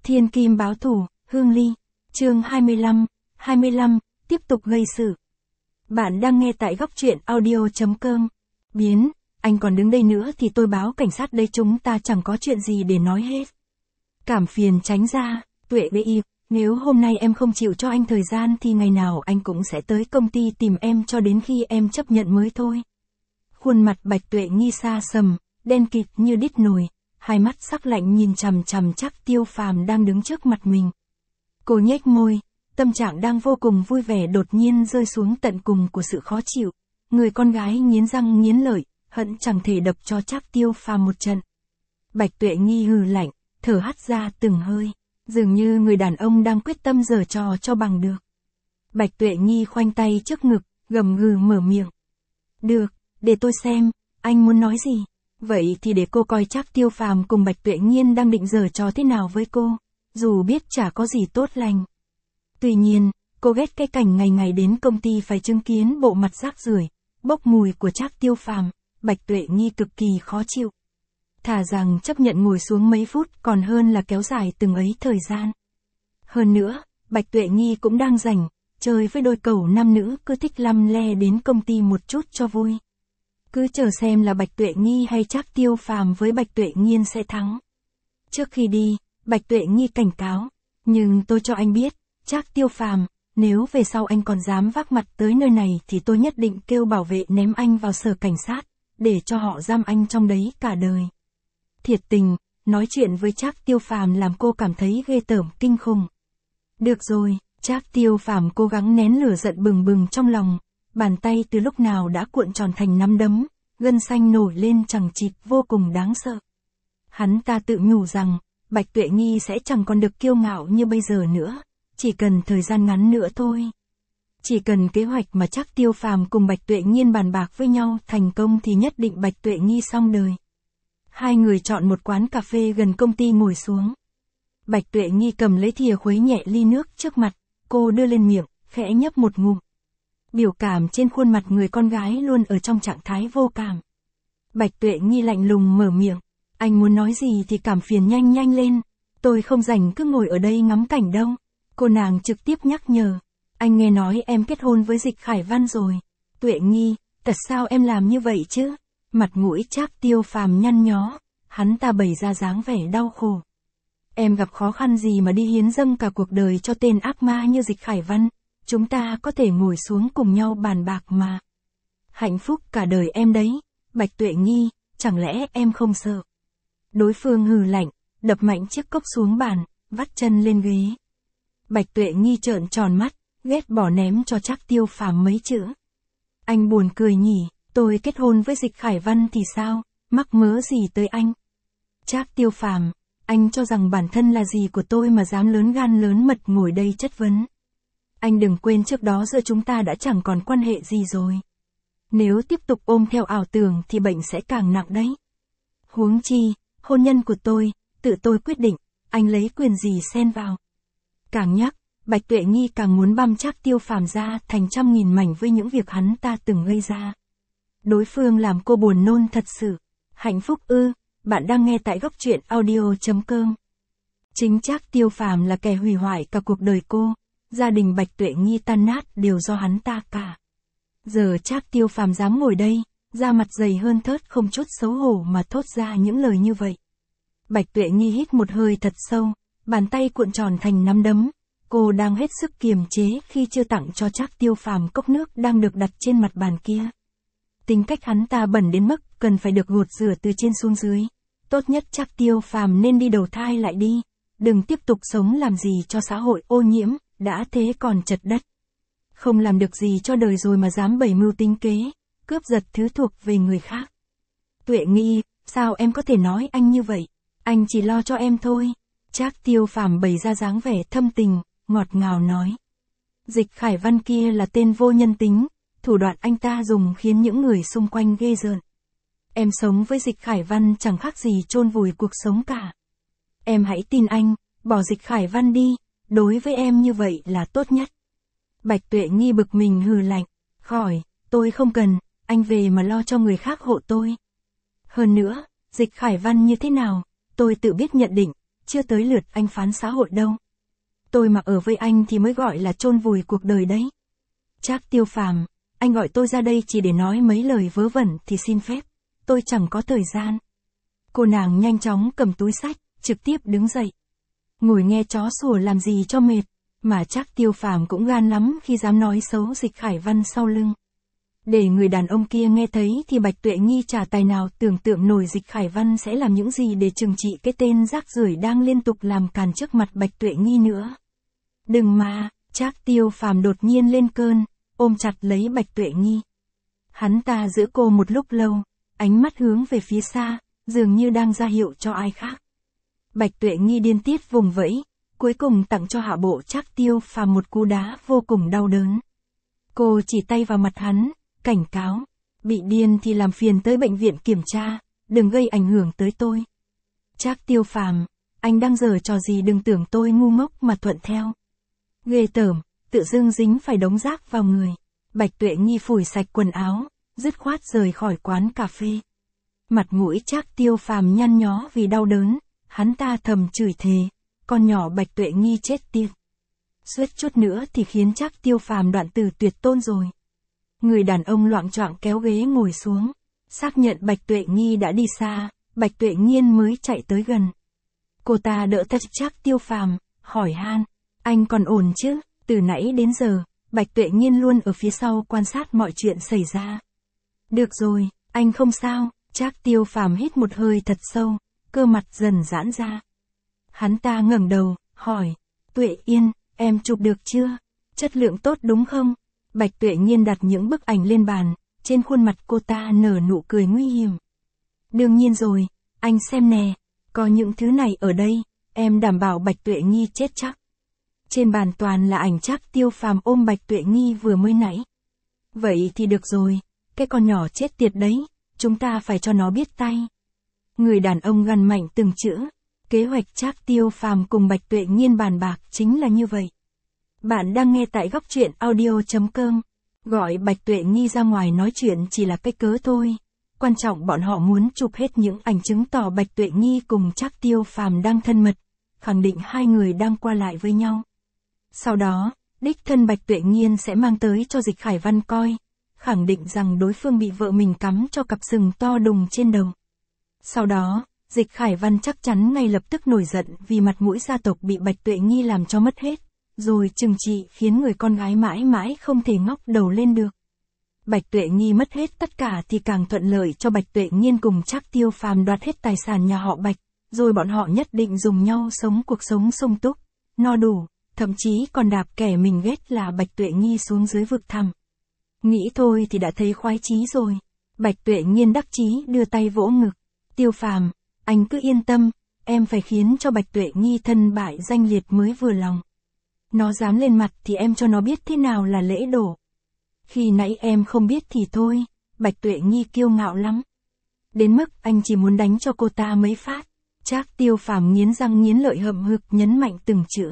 Thiên kim báo thù, Hương Ly, chương 25, tiếp tục gây sự. Bạn đang nghe tại góc truyện audio.com. Biến, anh còn đứng đây nữa thì tôi báo cảnh sát đây, chúng ta chẳng có chuyện gì để nói hết. Cảm phiền tránh ra, Tuệ BI, nếu hôm nay em không chịu cho anh thời gian thì ngày nào anh cũng sẽ tới công ty tìm em cho đến khi em chấp nhận mới thôi. Khuôn mặt Bạch Tuệ Nghi xa sầm, đen kịt như đít nồi, hai mắt sắc lạnh nhìn chằm chằm Trác Tiêu Phàm đang đứng trước mặt mình. Cô nhếch môi, tâm trạng đang vô cùng vui vẻ đột nhiên rơi xuống tận cùng của sự khó chịu. Người con gái nghiến răng nghiến lợi, hận chẳng thể đập cho Trác Tiêu Phàm một trận. Bạch Tuệ Nghi hừ lạnh, thở hắt ra từng hơi, dường như người đàn ông đang quyết tâm giở trò cho bằng được. Bạch Tuệ Nghi khoanh tay trước ngực, gầm gừ mở miệng. Được, để tôi xem, anh muốn nói gì? Vậy thì để cô coi Trác Tiêu Phàm cùng Bạch Tuệ Nghiên đang định giở trò thế nào với cô, dù biết chả có gì tốt lành. Tuy nhiên, cô ghét cái cảnh ngày ngày đến công ty phải chứng kiến bộ mặt rác rưởi, bốc mùi của Trác Tiêu Phàm, Bạch Tuệ Nghi cực kỳ khó chịu. Thà rằng chấp nhận ngồi xuống mấy phút còn hơn là kéo dài từng ấy thời gian. Hơn nữa, Bạch Tuệ Nghi cũng đang rảnh, chơi với đôi cẩu nam nữ cứ thích lăm le đến công ty một chút cho vui. Cứ chờ xem là Bạch Tuệ Nghi hay Trác Tiêu Phàm với Bạch Tuệ Nghiên sẽ thắng. Trước khi đi, Bạch Tuệ Nghi cảnh cáo, nhưng tôi cho anh biết, Trác Tiêu Phàm, nếu về sau anh còn dám vác mặt tới nơi này thì tôi nhất định kêu bảo vệ ném anh vào sở cảnh sát, để cho họ giam anh trong đấy cả đời. Thiệt tình, nói chuyện với Trác Tiêu Phàm làm cô cảm thấy ghê tởm kinh khủng. Được rồi, Trác Tiêu Phàm cố gắng nén lửa giận bừng bừng trong lòng, bàn tay từ lúc nào đã cuộn tròn thành nắm đấm, gân xanh nổi lên chằng chịt vô cùng đáng sợ. Hắn ta tự nhủ rằng, Bạch Tuệ Nghi sẽ chẳng còn được kiêu ngạo như bây giờ nữa, chỉ cần thời gian ngắn nữa thôi. Chỉ cần kế hoạch mà Trác Tiêu Phàm cùng Bạch Tuệ Nghiên bàn bạc với nhau thành công thì nhất định Bạch Tuệ Nghi xong đời. Hai người chọn một quán cà phê gần công ty ngồi xuống. Bạch Tuệ Nghi cầm lấy thìa khuấy nhẹ ly nước trước mặt, cô đưa lên miệng, khẽ nhấp một ngụm. Biểu cảm trên khuôn mặt người con gái luôn ở trong trạng thái vô cảm. Bạch Tuệ Nghi lạnh lùng mở miệng, anh muốn nói gì thì cảm phiền nhanh lên, tôi không rảnh cứ ngồi ở đây ngắm cảnh đâu. Cô nàng trực tiếp nhắc nhở, anh nghe nói em kết hôn với Dịch Khải Văn rồi. Tuệ Nghi, tại sao em làm như vậy chứ? Mặt mũi Trác Tiêu Phàm nhăn nhó, hắn ta bày ra dáng vẻ đau khổ. Em gặp khó khăn gì mà đi hiến dâng cả cuộc đời cho tên ác ma như Dịch Khải Văn, chúng ta có thể ngồi xuống cùng nhau bàn bạc mà. Hạnh phúc cả đời em đấy, Bạch Tuệ Nghi, chẳng lẽ em không sợ? Đối phương hừ lạnh, đập mạnh chiếc cốc xuống bàn, vắt chân lên ghế. Bạch Tuệ Nghi trợn tròn mắt, ghét bỏ ném cho Trác Tiêu Phàm mấy chữ. Anh buồn cười nhỉ, tôi kết hôn với Dịch Khải Văn thì sao, mắc mớ gì tới anh? Trác Tiêu Phàm, anh cho rằng bản thân là gì của tôi mà dám lớn gan lớn mật ngồi đây chất vấn. Anh đừng quên trước đó giữa chúng ta đã chẳng còn quan hệ gì rồi. Nếu tiếp tục ôm theo ảo tưởng thì bệnh sẽ càng nặng đấy. Huống chi, hôn nhân của tôi, tự tôi quyết định, anh lấy quyền gì xen vào. Càng nhắc, Bạch Tuệ Nghi càng muốn băm Trác Tiêu Phàm ra thành trăm nghìn mảnh với những việc hắn ta từng gây ra. Đối phương làm cô buồn nôn thật sự. Hạnh phúc ư, bạn đang nghe tại góc truyện audio.com. Chính Trác Tiêu Phàm là kẻ hủy hoại cả cuộc đời cô, gia đình Bạch Tuệ Nghi tan nát đều do hắn ta cả. Giờ Trác Tiêu Phàm dám ngồi đây, da mặt dày hơn thớt không chút xấu hổ mà thốt ra những lời như vậy. Bạch Tuệ Nghi hít một hơi thật sâu, bàn tay cuộn tròn thành nắm đấm. Cô đang hết sức kiềm chế khi chưa tặng cho Trác Tiêu Phàm cốc nước đang được đặt trên mặt bàn kia. Tính cách hắn ta bẩn đến mức cần phải được gột rửa từ trên xuống dưới. Tốt nhất Trác Tiêu Phàm nên đi đầu thai lại đi, đừng tiếp tục sống làm gì cho xã hội ô nhiễm, đã thế còn chật đất. Không làm được gì cho đời rồi mà dám bày mưu tính kế, cướp giật thứ thuộc về người khác. Tuệ Nghi, sao em có thể nói anh như vậy? Anh chỉ lo cho em thôi. Trác Tiêu Phàm bày ra dáng vẻ thâm tình, ngọt ngào nói. Dịch Khải Văn kia là tên vô nhân tính, thủ đoạn anh ta dùng khiến những người xung quanh ghê rợn. Em sống với Dịch Khải Văn chẳng khác gì chôn vùi cuộc sống cả. Em hãy tin anh, bỏ Dịch Khải Văn đi, đối với em như vậy là tốt nhất. Bạch Tuệ Nghi bực mình hừ lạnh, khỏi, tôi không cần, anh về mà lo cho người khác hộ tôi. Hơn nữa, Dịch Khải Văn như thế nào, tôi tự biết nhận định, chưa tới lượt anh phán xã hội đâu. Tôi mà ở với anh thì mới gọi là chôn vùi cuộc đời đấy. Trác Tiêu Phàm, anh gọi tôi ra đây chỉ để nói mấy lời vớ vẩn thì xin phép, tôi chẳng có thời gian. Cô nàng nhanh chóng cầm túi xách, trực tiếp đứng dậy. Ngồi nghe chó sủa làm gì cho mệt, mà Trác Tiêu Phàm cũng gan lắm khi dám nói xấu Dịch Khải Văn sau lưng. Để người đàn ông kia nghe thấy thì Bạch Tuệ Nghi chả tài nào tưởng tượng nổi Dịch Khải Văn sẽ làm những gì để trừng trị cái tên rác rưởi đang liên tục làm càn trước mặt Bạch Tuệ Nghi nữa. Đừng mà, Trác Tiêu Phàm đột nhiên lên cơn, ôm chặt lấy Bạch Tuệ Nghi. Hắn ta giữ cô một lúc lâu, ánh mắt hướng về phía xa, dường như đang ra hiệu cho ai khác. Bạch Tuệ Nghi điên tiết vùng vẫy, cuối cùng tặng cho hạ bộ Trác Tiêu Phàm một cú đá vô cùng đau đớn. Cô chỉ tay vào mặt hắn, cảnh cáo, bị điên thì làm phiền tới bệnh viện kiểm tra, đừng gây ảnh hưởng tới tôi. Trác Tiêu Phàm, anh đang giở trò gì, đừng tưởng tôi ngu ngốc mà thuận theo. Ghê tởm, tự dưng dính phải đống rác vào người. Bạch Tuệ Nghi phủi sạch quần áo, dứt khoát rời khỏi quán cà phê. Mặt mũi Trác Tiêu Phàm nhăn nhó vì đau đớn, hắn ta thầm chửi thề, con nhỏ Bạch Tuệ Nghi chết tiệt. Suýt chút nữa thì khiến Trác Tiêu Phàm đoạn tử tuyệt tôn rồi. Người đàn ông loạng choạng kéo ghế ngồi xuống, xác nhận Bạch Tuệ Nghi đã đi xa, Bạch Tuệ Nghiên mới chạy tới gần. Cô ta đỡ thật Trác Tiêu Phàm, hỏi han, anh còn ổn chứ? Từ nãy đến giờ, Bạch Tuệ Nghiên luôn ở phía sau quan sát mọi chuyện xảy ra. Được rồi, anh không sao. Trác Tiêu Phàm hít một hơi thật sâu, cơ mặt dần giãn ra. Hắn ta ngẩng đầu, hỏi, Tuệ Yên, em chụp được chưa? Chất lượng tốt đúng không? Bạch Tuệ Nghiên đặt những bức ảnh lên bàn, trên khuôn mặt cô ta nở nụ cười nguy hiểm. Đương nhiên rồi, anh xem nè, có những thứ này ở đây, em đảm bảo Bạch Tuệ Nghi chết chắc. Trên bàn toàn là ảnh Trác Tiêu Phàm ôm Bạch Tuệ Nghi vừa mới nãy. Vậy thì được rồi, cái con nhỏ chết tiệt đấy, chúng ta phải cho nó biết tay. Người đàn ông gằn mạnh từng chữ, kế hoạch Trác Tiêu Phàm cùng Bạch Tuệ Nghiên bàn bạc chính là như vậy. Bạn đang nghe tại góc truyện audio.com. Gọi Bạch Tuệ Nghi ra ngoài nói chuyện chỉ là cái cớ thôi. Quan trọng bọn họ muốn chụp hết những ảnh chứng tỏ Bạch Tuệ Nghi cùng Trác Tiêu Phàm đang thân mật, khẳng định hai người đang qua lại với nhau. Sau đó, đích thân Bạch Tuệ Nghiên sẽ mang tới cho Dịch Khải Văn coi, khẳng định rằng đối phương bị vợ mình cắm cho cặp sừng to đùng trên đầu. Sau đó, Dịch Khải Văn chắc chắn ngay lập tức nổi giận vì mặt mũi gia tộc bị Bạch Tuệ Nghi làm cho mất hết, rồi trừng trị khiến người con gái mãi mãi không thể ngóc đầu lên được. Bạch Tuệ Nghi mất hết tất cả thì càng thuận lợi cho Bạch Tuệ Nghiên cùng Trác Tiêu Phàm đoạt hết tài sản nhà họ Bạch, rồi bọn họ nhất định dùng nhau sống cuộc sống sung túc, no đủ, thậm chí còn đạp kẻ mình ghét là Bạch Tuệ Nghi xuống dưới vực thẳm. Nghĩ thôi thì đã thấy khoái chí rồi. Bạch Tuệ Nghiên đắc chí đưa tay vỗ ngực. Tiêu Phàm, anh cứ yên tâm, em phải khiến cho Bạch Tuệ Nghi thân bại danh liệt mới vừa lòng. Nó dám lên mặt thì em cho nó biết thế nào là lễ đổ. Khi nãy em không biết thì thôi, Bạch Tuệ Nghi kiêu ngạo lắm. Đến mức anh chỉ muốn đánh cho cô ta mấy phát. Trác Tiêu Phàm nghiến răng nghiến lợi hậm hực nhấn mạnh từng chữ.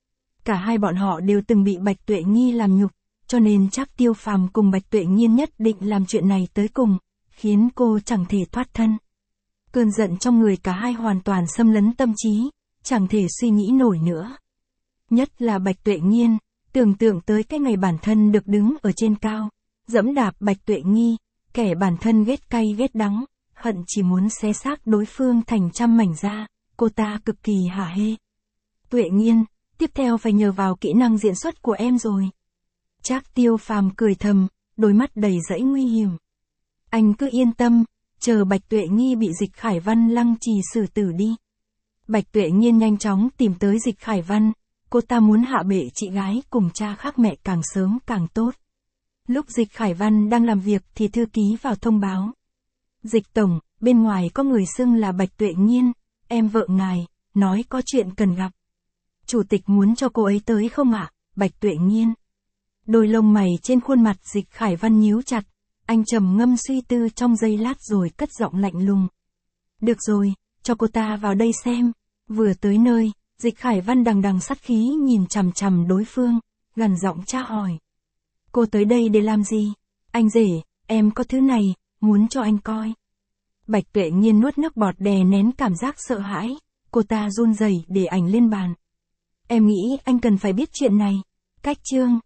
Cả hai bọn họ đều từng bị Bạch Tuệ Nghi làm nhục, cho nên Trác Tiêu Phàm cùng Bạch Tuệ Nghiên nhất định làm chuyện này tới cùng, khiến cô chẳng thể thoát thân. Cơn giận trong người cả hai hoàn toàn xâm lấn tâm trí, chẳng thể suy nghĩ nổi nữa. Nhất là Bạch Tuệ Nghiên, tưởng tượng tới cái ngày bản thân được đứng ở trên cao, dẫm đạp Bạch Tuệ Nghi, kẻ bản thân ghét cay ghét đắng, hận chỉ muốn xé xác đối phương thành trăm mảnh ra, cô ta cực kỳ hả hê. Tuệ Nghiên, tiếp theo phải nhờ vào kỹ năng diễn xuất của em rồi. Trác Tiêu Phàm cười thầm, đôi mắt đầy dẫy nguy hiểm. Anh cứ yên tâm, chờ Bạch Tuệ Nghi bị Dịch Khải Văn lăng trì xử tử đi. Bạch Tuệ Nghiên nhanh chóng tìm tới Dịch Khải Văn, cô ta muốn hạ bệ chị gái cùng cha khác mẹ càng sớm càng tốt. Lúc Dịch Khải Văn đang làm việc thì thư ký vào thông báo. Dịch tổng, bên ngoài có người xưng là Bạch Tuệ Nghiên, em vợ ngài, nói có chuyện cần gặp. Chủ tịch muốn cho cô ấy tới không ạ? Bạch Tuệ Nghiên. Đôi lông mày trên khuôn mặt Dịch Khải Văn nhíu chặt, anh trầm ngâm suy tư trong giây lát rồi cất giọng lạnh lùng. Được rồi, cho cô ta vào đây xem. Vừa tới nơi, Dịch Khải Văn đằng đằng sát khí nhìn chằm chằm đối phương, gằn giọng tra hỏi. Cô tới đây để làm gì? Anh rể, em có thứ này, muốn cho anh coi. Bạch Tuệ Nghiên nuốt nước bọt đè nén cảm giác sợ hãi, cô ta run rẩy để ảnh lên bàn. Em nghĩ anh cần phải biết chuyện này. Cách chương